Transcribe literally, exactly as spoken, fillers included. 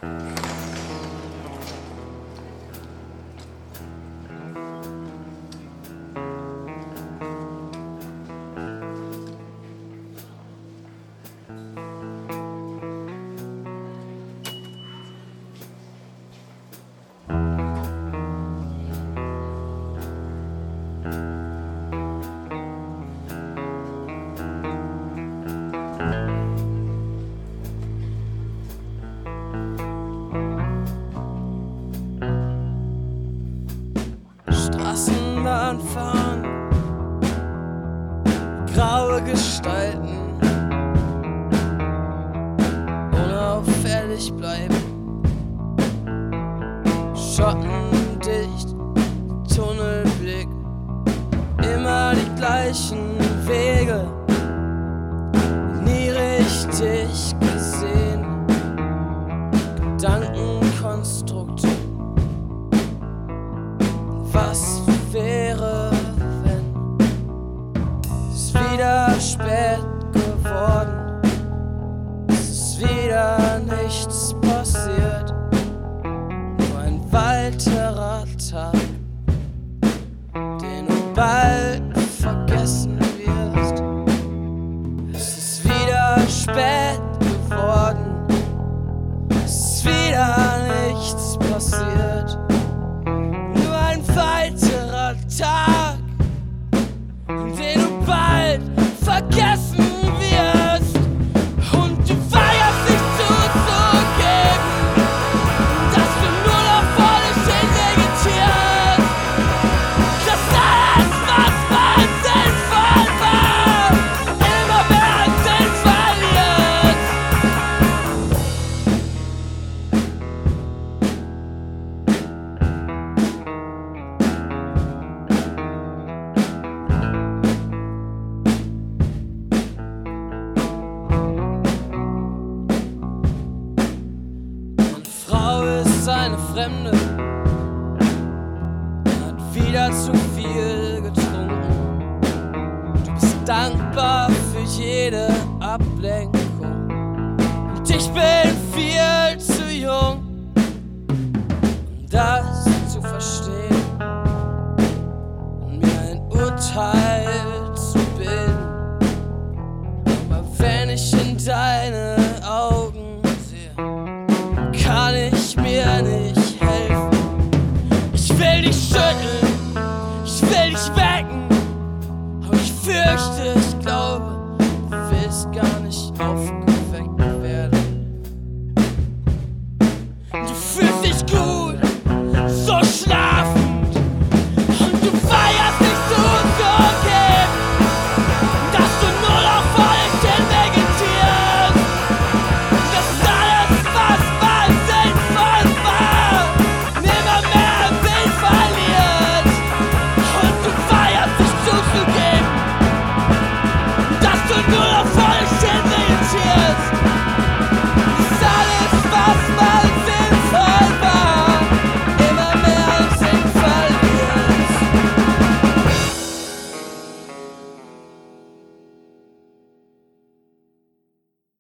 Straßenbahn fahren, graue Gestalten, unauffällig bleiben, schottendicht, Tunnelblick, immer die gleichen Wege, nie richtig gesehen, Gedankenkonstrukte. Was wäre, wenn es wieder spät geworden, es ist wieder nichts passiert, nur ein weiterer Tag, den du bald vergessen wirst. Es ist wieder spät geworden, es ist wieder nichts passiert. Weiterer Tag, den du bald vergessen wirst. Und du feierst dich zuzugeben, dass du nur noch vor dich hin vegetierst. Dass alles, was mal sinnvoll war, immer mehr Sinn verliert. Eine Fremde hat wieder zu viel getrunken. Du bist dankbar für jede Ablenkung. Und ich bin viel zu jung, um das zu verstehen und mir ein Urteil zu bilden. Aber wenn ich in deine Augen sehe, kann ich mir nicht